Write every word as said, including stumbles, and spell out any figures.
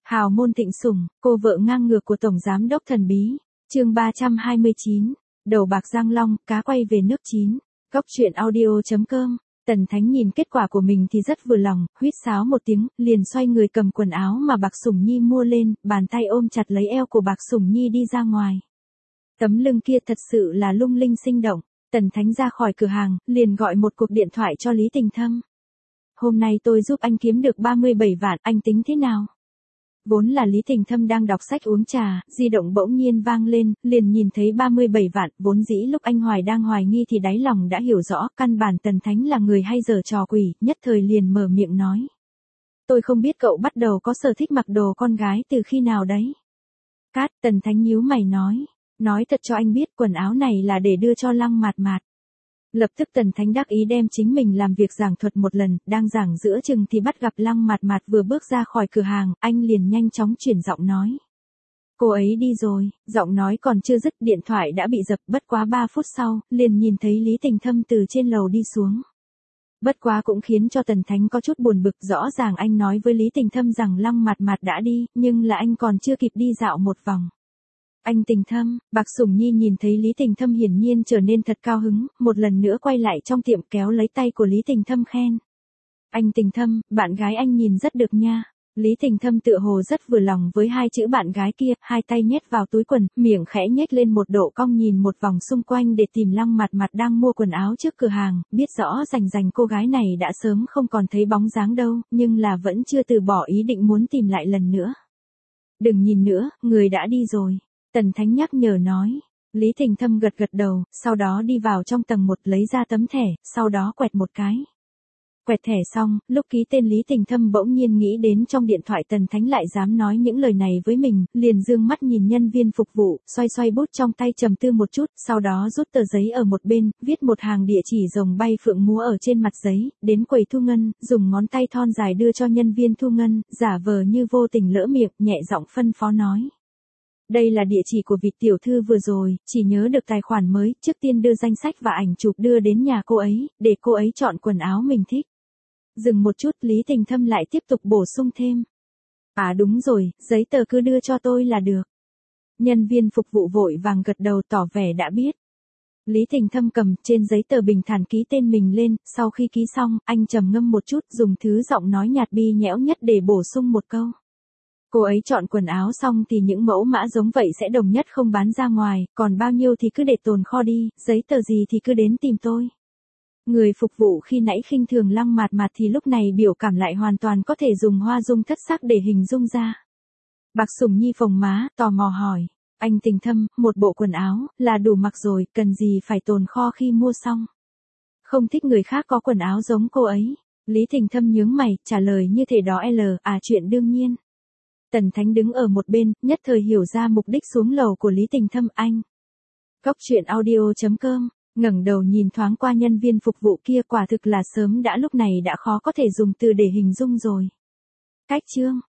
Hào môn thịnh sủng, cô vợ ngang ngược của Tổng Giám đốc thần bí. Chương ba trăm hai mươi chín. Đầu bạc Giang Long, cá quay về nước chín. Cốc truyện audio chấm com. Tần Thánh nhìn kết quả của mình thì rất vừa lòng, huýt sáo một tiếng, liền xoay người cầm quần áo mà Bạc Sủng Nhi mua lên, bàn tay ôm chặt lấy eo của Bạc Sủng Nhi đi ra ngoài. Tấm lưng kia thật sự là lung linh sinh động. Tần Thánh ra khỏi cửa hàng, liền gọi một cuộc điện thoại cho Lý Tình Thâm. Hôm nay tôi giúp anh kiếm được ba mươi bảy vạn, anh tính thế nào? Vốn là Lý Tình Thâm đang đọc sách uống trà, di động bỗng nhiên vang lên, liền nhìn thấy ba mươi bảy vạn, vốn dĩ lúc anh Hoài đang hoài nghi thì đáy lòng đã hiểu rõ, căn bản Tần Thánh là người hay giở trò quỷ, nhất thời liền mở miệng nói. Tôi không biết cậu bắt đầu có sở thích mặc đồ con gái từ khi nào đấy. Cát, Tần Thánh nhíu mày nói, nói thật cho anh biết quần áo này là để đưa cho Lăng Mạt Mạt. Lập tức Tần Thánh đắc ý đem chính mình làm việc giảng thuật một lần, đang giảng giữa chừng thì bắt gặp Lăng Mạt Mạt vừa bước ra khỏi cửa hàng, anh liền nhanh chóng chuyển giọng nói. Cô ấy đi rồi, giọng nói còn chưa dứt điện thoại đã bị dập, bất quá ba phút sau, liền nhìn thấy Lý Tình Thâm từ trên lầu đi xuống. Bất quá cũng khiến cho Tần Thánh có chút buồn bực, rõ ràng anh nói với Lý Tình Thâm rằng Lăng Mạt Mạt đã đi, nhưng là anh còn chưa kịp đi dạo một vòng. Anh Tình Thâm, Bạc Sủng Nhi nhìn thấy Lý Tình Thâm hiển nhiên trở nên thật cao hứng, một lần nữa quay lại trong tiệm kéo lấy tay của Lý Tình Thâm khen. Anh Tình Thâm, bạn gái anh nhìn rất được nha. Lý Tình Thâm tựa hồ rất vừa lòng với hai chữ bạn gái kia, hai tay nhét vào túi quần, miệng khẽ nhếch lên một độ cong nhìn một vòng xung quanh để tìm Lăng Mạt Mạt đang mua quần áo trước cửa hàng, biết rõ rành rành cô gái này đã sớm không còn thấy bóng dáng đâu, nhưng là vẫn chưa từ bỏ ý định muốn tìm lại lần nữa. Đừng nhìn nữa, người đã đi rồi. Tần Thánh nhắc nhở nói. Lý Tình Thâm gật gật đầu, sau đó đi vào trong tầng một lấy ra tấm thẻ, sau đó quẹt một cái. Quẹt thẻ xong, lúc ký tên Lý Tình Thâm bỗng nhiên nghĩ đến trong điện thoại Tần Thánh lại dám nói những lời này với mình, liền dương mắt nhìn nhân viên phục vụ, xoay xoay bút trong tay trầm tư một chút, sau đó rút tờ giấy ở một bên, viết một hàng địa chỉ rồng bay phượng múa ở trên mặt giấy, đến quầy thu ngân, dùng ngón tay thon dài đưa cho nhân viên thu ngân, giả vờ như vô tình lỡ miệng, nhẹ giọng phân phó nói. Đây là địa chỉ của vị tiểu thư vừa rồi, chỉ nhớ được tài khoản mới, trước tiên đưa danh sách và ảnh chụp đưa đến nhà cô ấy, để cô ấy chọn quần áo mình thích. Dừng một chút, Lý Tình Thâm lại tiếp tục bổ sung thêm. À đúng rồi, giấy tờ cứ đưa cho tôi là được. Nhân viên phục vụ vội vàng gật đầu tỏ vẻ đã biết. Lý Tình Thâm cầm trên giấy tờ bình thản ký tên mình lên, sau khi ký xong, anh trầm ngâm một chút dùng thứ giọng nói nhạt bi nhẽo nhất để bổ sung một câu. Cô ấy chọn quần áo xong thì những mẫu mã giống vậy sẽ đồng nhất không bán ra ngoài, còn bao nhiêu thì cứ để tồn kho đi, giấy tờ gì thì cứ đến tìm tôi. Người phục vụ khi nãy khinh thường Lăng Mạt Mạt thì lúc này biểu cảm lại hoàn toàn có thể dùng hoa dung thất sắc để hình dung ra. Bạc Sủng Nhi phồng má, tò mò hỏi, anh Tình Thâm, một bộ quần áo, là đủ mặc rồi, cần gì phải tồn kho khi mua xong. Không thích người khác có quần áo giống cô ấy. Lý Tình Thâm nhướng mày, trả lời như thể đó L, à chuyện đương nhiên. Tần Thánh đứng ở một bên, nhất thời hiểu ra mục đích xuống lầu của Lý Tình Thâm anh. Cốc truyện audio chấm com, ngẩng đầu nhìn thoáng qua nhân viên phục vụ kia quả thực là sớm đã lúc này đã khó có thể dùng từ để hình dung rồi. Cách chương.